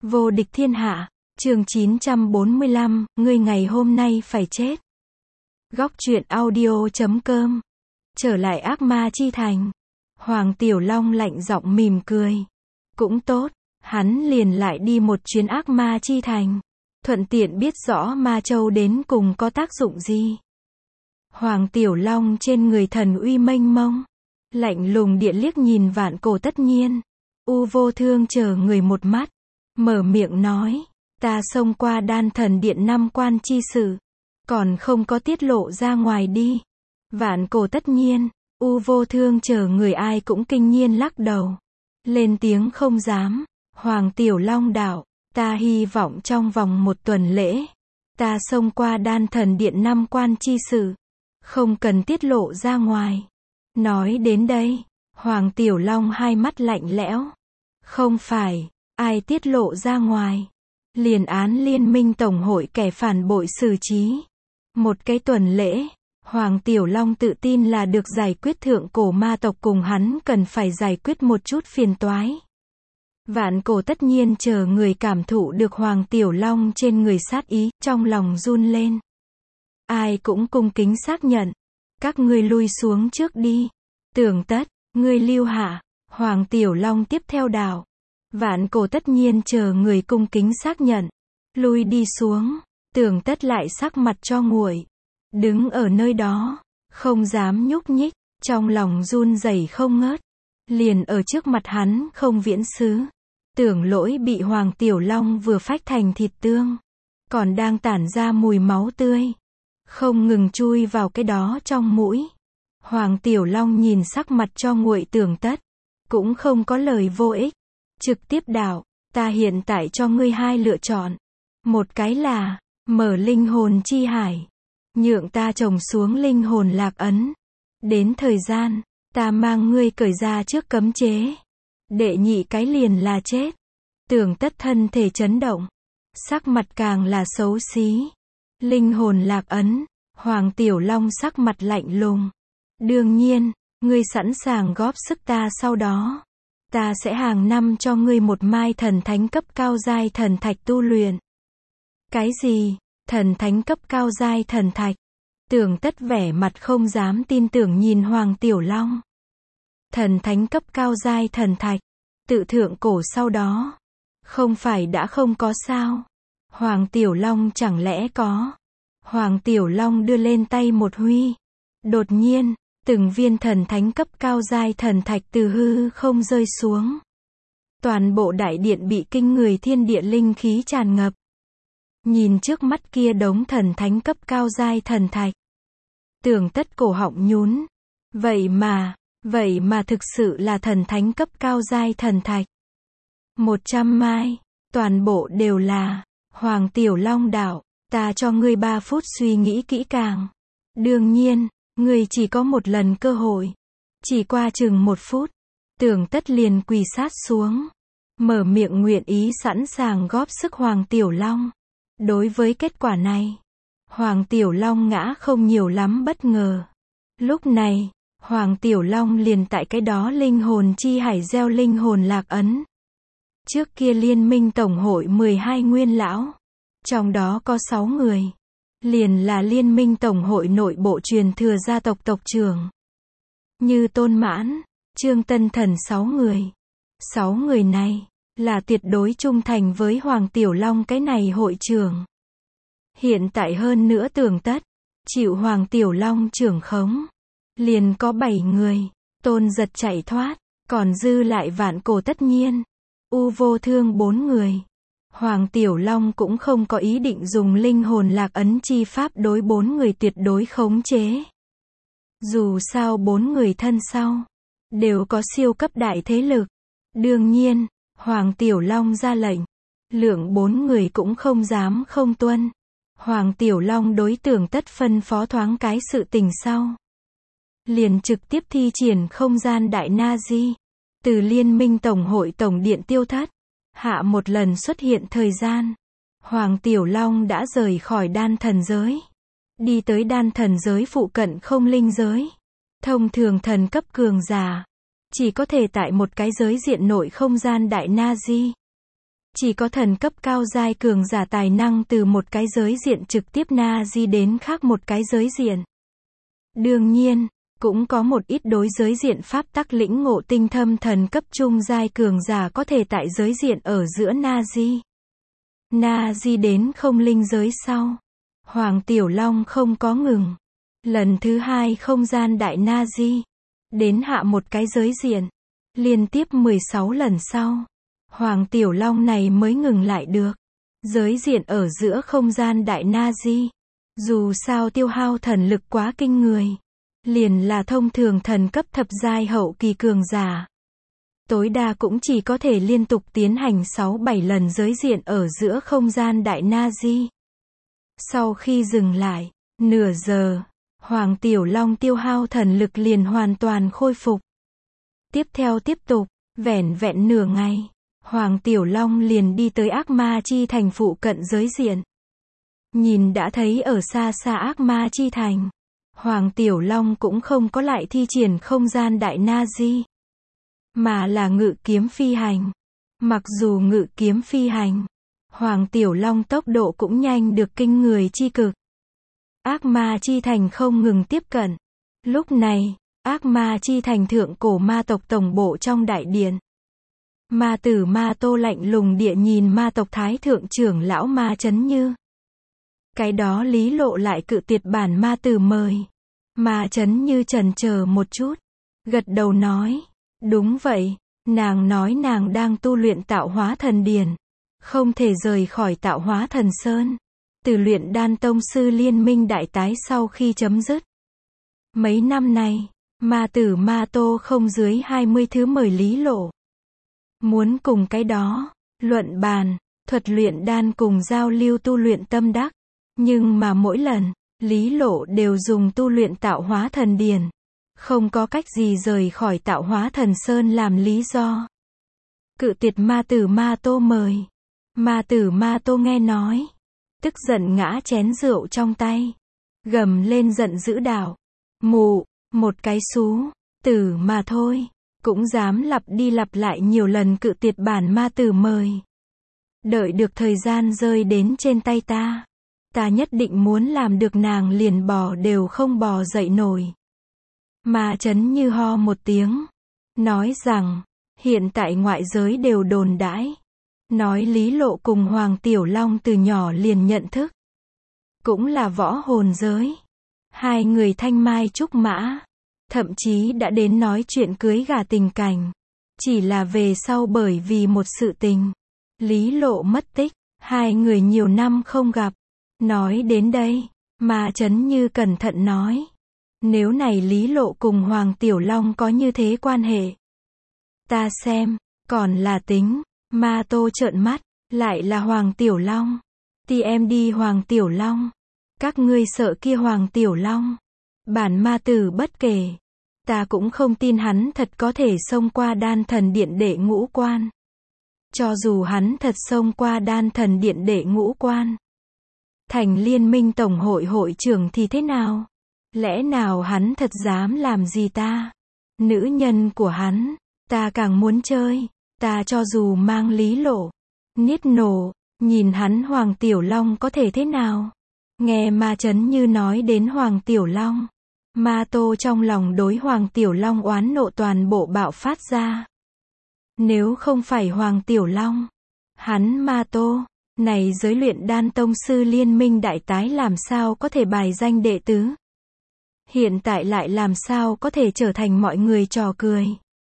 Vô địch thiên hạ, chương 945, ngươi ngày hôm nay phải chết. Góc truyện audio.com. Trở lại ác ma chi thành. Hoàng Tiểu Long lạnh giọng mỉm cười. Cũng tốt, hắn liền lại đi một chuyến ác ma chi thành. Thuận tiện biết rõ ma châu đến cùng có tác dụng gì. Hoàng Tiểu Long trên người thần uy mênh mông. Lạnh lùng điện liếc nhìn Vạn Cổ Tất Nhiên. U Vô Thương chờ người một mắt. Mở miệng nói, ta xông qua Đan Thần Điện 5 quan chi sự. Còn không có tiết lộ ra ngoài đi. Vạn Cổ Tất Nhiên, U Vô Thương chờ người ai cũng kinh nhiên lắc đầu. Lên tiếng không dám. Hoàng Tiểu Long đạo, ta hy vọng trong vòng 1 tuần lễ. Ta xông qua Đan Thần Điện 5 quan chi sự. Không cần tiết lộ ra ngoài. Nói đến đây, Hoàng Tiểu Long hai mắt lạnh lẽo. Không phải, ai tiết lộ ra ngoài. Liền án Liên minh Tổng hội kẻ phản bội xử trí. 1 cái tuần lễ, Hoàng Tiểu Long tự tin là được giải quyết thượng cổ ma tộc cùng hắn cần phải giải quyết một chút phiền toái. Vạn Cổ Tất Nhiên chờ người cảm thụ được Hoàng Tiểu Long trên người sát ý, trong lòng run lên. Ai cũng cung kính xác nhận. Các ngươi lui xuống trước đi. Tưởng Tất, ngươi lưu hạ. Hoàng Tiểu Long tiếp theo đạo. Vạn Cổ Tất Nhiên chờ người cung kính xác nhận. Lui đi xuống. Tưởng Tất lại sắc mặt cho nguội. Đứng ở nơi đó. Không dám nhúc nhích. Trong lòng run rẩy không ngớt. Liền ở trước mặt hắn không viễn xứ. Tưởng Lỗi bị Hoàng Tiểu Long vừa phách thành thịt tương. Còn đang tản ra mùi máu tươi. Không ngừng chui vào cái đó trong mũi. Hoàng Tiểu Long nhìn sắc mặt cho nguội Tưởng Tất. Cũng không có lời vô ích. Trực tiếp đạo, ta hiện tại cho ngươi 2 lựa chọn. Một cái là, mở linh hồn chi hải. Nhượng ta trồng xuống linh hồn lạc ấn. Đến thời gian, ta mang ngươi cởi ra trước cấm chế. Đệ nhị cái liền là chết. Tưởng Tất thân thể chấn động. Sắc mặt càng là xấu xí. Linh hồn lạc ấn. Hoàng Tiểu Long sắc mặt lạnh lùng. Đương nhiên, ngươi sẵn sàng góp sức ta sau đó. Ta sẽ hàng năm cho ngươi 1 mai thần thánh cấp cao giai thần thạch tu luyện. Cái gì? Thần thánh cấp cao giai thần thạch? Tưởng Tất vẻ mặt không dám tin tưởng nhìn Hoàng Tiểu Long. Thần thánh cấp cao giai thần thạch. Tự thượng cổ sau đó. Không phải đã không có sao? Hoàng Tiểu Long chẳng lẽ có? Hoàng Tiểu Long đưa lên tay một huy. Đột nhiên, từng viên thần thánh cấp cao giai thần thạch từ hư không rơi xuống. Toàn bộ đại điện bị kinh người thiên địa linh khí tràn ngập. Nhìn trước mắt kia đống thần thánh cấp cao giai thần thạch. Tưởng Tất cổ họng nhún. Vậy mà thực sự là thần thánh cấp cao giai thần thạch. 100 mai, toàn bộ đều là. Hoàng Tiểu Long đạo, ta cho ngươi 3 phút suy nghĩ kỹ càng. Đương nhiên, ngươi chỉ có 1 lần cơ hội. Chỉ qua chừng 1 phút, Tưởng Tất liền quỳ sát xuống. Mở miệng nguyện ý sẵn sàng góp sức Hoàng Tiểu Long. Đối với kết quả này, Hoàng Tiểu Long ngã không nhiều lắm bất ngờ. Lúc này, Hoàng Tiểu Long liền tại cái đó linh hồn chi hải gieo linh hồn lạc ấn. Trước kia Liên minh Tổng hội 12 nguyên lão. Trong đó có 6 người. Liền là Liên minh Tổng hội nội bộ truyền thừa gia tộc tộc trưởng. Như Tôn Mãn, Trương Tân Thần 6 người. 6 người này, là tuyệt đối trung thành với Hoàng Tiểu Long cái này hội trưởng. Hiện tại hơn nữa Tưởng Tất, chịu Hoàng Tiểu Long trưởng khống. Liền có 7 người, Tôn Giật chạy thoát, còn dư lại Vạn Cổ Tất Nhiên. U Vô Thương 4 người. Hoàng Tiểu Long cũng không có ý định dùng linh hồn lạc ấn chi pháp đối 4 người tuyệt đối khống chế. Dù sao 4 người thân sau, đều có siêu cấp đại thế lực. Đương nhiên, Hoàng Tiểu Long ra lệnh. Lượng 4 người cũng không dám không tuân. Hoàng Tiểu Long đối Tưởng Tất phân phó thoáng cái sự tình sau. Liền trực tiếp thi triển không gian đại na di. Từ Liên minh Tổng hội tổng điện tiêu thất. Hạ 1 lần xuất hiện thời gian. Hoàng Tiểu Long đã rời khỏi Đan Thần giới. Đi tới Đan Thần giới phụ cận không linh giới. Thông thường thần cấp cường giả. Chỉ có thể tại một cái giới diện nội không gian đại na di. Chỉ có thần cấp cao giai cường giả tài năng từ một cái giới diện trực tiếp na di đến khác một cái giới diện. Đương nhiên, cũng có một ít đối giới diện pháp tắc lĩnh ngộ tinh thâm thần cấp trung giai cường giả có thể tại giới diện ở giữa na di. Na di đến không linh giới sau. Hoàng Tiểu Long không có ngừng. Lần thứ hai không gian đại na di. Đến hạ một cái giới diện. Liên tiếp 16 lần sau. Hoàng Tiểu Long này mới ngừng lại được. Giới diện ở giữa không gian đại na di. Dù sao tiêu hao thần lực quá kinh người. Liền là thông thường thần cấp thập giai hậu kỳ cường giả. Tối đa cũng chỉ có thể liên tục tiến hành 6-7 lần giới diện ở giữa không gian đại na di. Sau khi dừng lại, nửa giờ, Hoàng Tiểu Long tiêu hao thần lực liền hoàn toàn khôi phục. Tiếp theo tiếp tục, vẻn vẹn nửa ngày, Hoàng Tiểu Long liền đi tới ác ma chi thành phụ cận giới diện. Nhìn đã thấy ở xa xa ác ma chi thành, Hoàng Tiểu Long cũng không có lại thi triển không gian đại na di, mà là ngự kiếm phi hành. Mặc dù ngự kiếm phi hành, Hoàng Tiểu Long tốc độ cũng nhanh được kinh người chi cực. Ác ma chi thành không ngừng tiếp cận. Lúc này, ác ma chi thành thượng cổ ma tộc tổng bộ trong đại điện. Ma tử Ma Tô lạnh lùng địa nhìn ma tộc thái thượng trưởng lão Ma Chấn Như. Cái đó Lý Lộ lại cự tuyệt bản ma tử mời. Ma Chấn Như chần chờ một chút, gật đầu nói, đúng vậy, nàng nói nàng đang tu luyện tạo hóa thần điển, không thể rời khỏi tạo hóa thần sơn. Từ luyện đan tông sư liên minh đại tái sau khi chấm dứt. Mấy năm nay, ma tử Ma Tô không dưới 20 thứ mời Lý Lộ. Muốn cùng cái đó, luận bàn, thuật luyện đan cùng giao lưu tu luyện tâm đắc. Nhưng mà mỗi lần, Lý Lộ đều dùng tu luyện tạo hóa thần điển. Không có cách gì rời khỏi tạo hóa thần sơn làm lý do. Cự tuyệt ma tử Ma Tô mời. Ma tử Ma Tô nghe nói. Tức giận ngã chén rượu trong tay. Gầm lên giận dữ đạo. Mụ, một cái xú, tử mà thôi. Cũng dám lặp đi lặp lại nhiều lần cự tuyệt bản ma tử mời. Đợi được thời gian rơi đến trên tay ta. Ta nhất định muốn làm được nàng liền bò đều không bò dậy nổi. Ma Chấn Như ho một tiếng. Nói rằng, hiện tại ngoại giới đều đồn đãi. Nói Lý Lộ cùng Hoàng Tiểu Long từ nhỏ liền nhận thức. Cũng là võ hồn giới. Hai người thanh mai trúc mã. Thậm chí đã đến nói chuyện cưới gả tình cảnh. Chỉ là về sau bởi vì một sự tình. Lý Lộ mất tích. Hai người nhiều năm không gặp. Nói đến đây, Ma Chấn Như cẩn thận nói. Nếu này Lý Lộ cùng Hoàng Tiểu Long có như thế quan hệ. Ta xem, còn là tính. Ma Tô trợn mắt, lại là Hoàng Tiểu Long. TMD Hoàng Tiểu Long. Các ngươi sợ kia Hoàng Tiểu Long. Bản ma tử bất kể. Ta cũng không tin hắn thật có thể xông qua đan thần điện đệ ngũ quan. Cho dù hắn thật xông qua đan thần điện đệ ngũ quan. Thành liên minh tổng hội hội trưởng thì thế nào? Lẽ nào hắn thật dám làm gì ta? Nữ nhân của hắn, ta càng muốn chơi. Ta cho dù mang Lý Lộ, niết nổ, nhìn hắn Hoàng Tiểu Long có thể thế nào? Nghe Ma Chấn Như nói đến Hoàng Tiểu Long. Ma Tô trong lòng đối Hoàng Tiểu Long oán nộ toàn bộ bạo phát ra. Nếu không phải Hoàng Tiểu Long, hắn Ma Tô, này giới luyện đan tông sư liên minh đại tái làm sao có thể bài danh đệ tứ? Hiện tại lại làm sao có thể trở thành mọi người trò cười?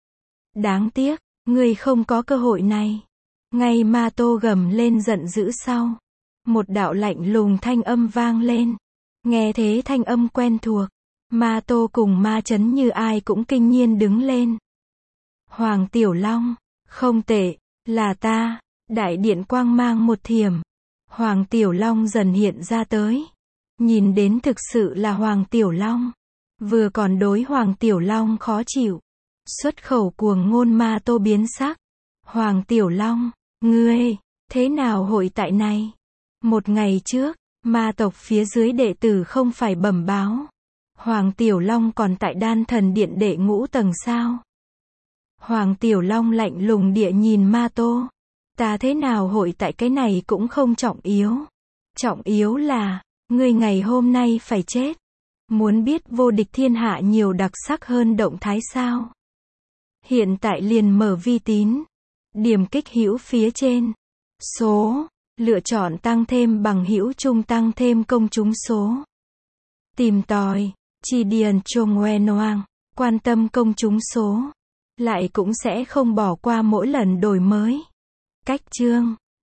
Đáng tiếc, ngươi không có cơ hội này. Ngay Ma Tô gầm lên giận dữ sau. Một đạo lạnh lùng thanh âm vang lên. Nghe thế thanh âm quen thuộc. Ma Tô cùng Ma Chấn Như ai cũng kinh nhiên đứng lên. Hoàng Tiểu Long, không tệ, là ta. Đại điện quang mang một thiểm. Hoàng Tiểu Long dần hiện ra tới. Nhìn đến thực sự là Hoàng Tiểu Long. Vừa còn đối Hoàng Tiểu Long khó chịu. Xuất khẩu cuồng ngôn Ma Tô biến sắc. Hoàng Tiểu Long, ngươi, thế nào hội tại này? Một ngày trước, ma tộc phía dưới đệ tử không phải bẩm báo. Hoàng Tiểu Long còn tại đan thần điện đệ ngũ tầng sao? Hoàng Tiểu Long lạnh lùng địa nhìn Ma Tô. Ta thế nào hội tại cái này cũng không trọng yếu. Trọng yếu là, ngươi ngày hôm nay phải chết. Muốn biết vô địch thiên hạ nhiều đặc sắc hơn động thái sao? Hiện tại liền mở vi tín. Điểm kích hữu phía trên. Số. Lựa chọn tăng thêm bằng hữu chung tăng thêm công chúng số. Tìm tòi. Chỉ điền cho ngoe noang. Quan tâm công chúng số. Lại cũng sẽ không bỏ qua mỗi lần đổi mới. Cách chương.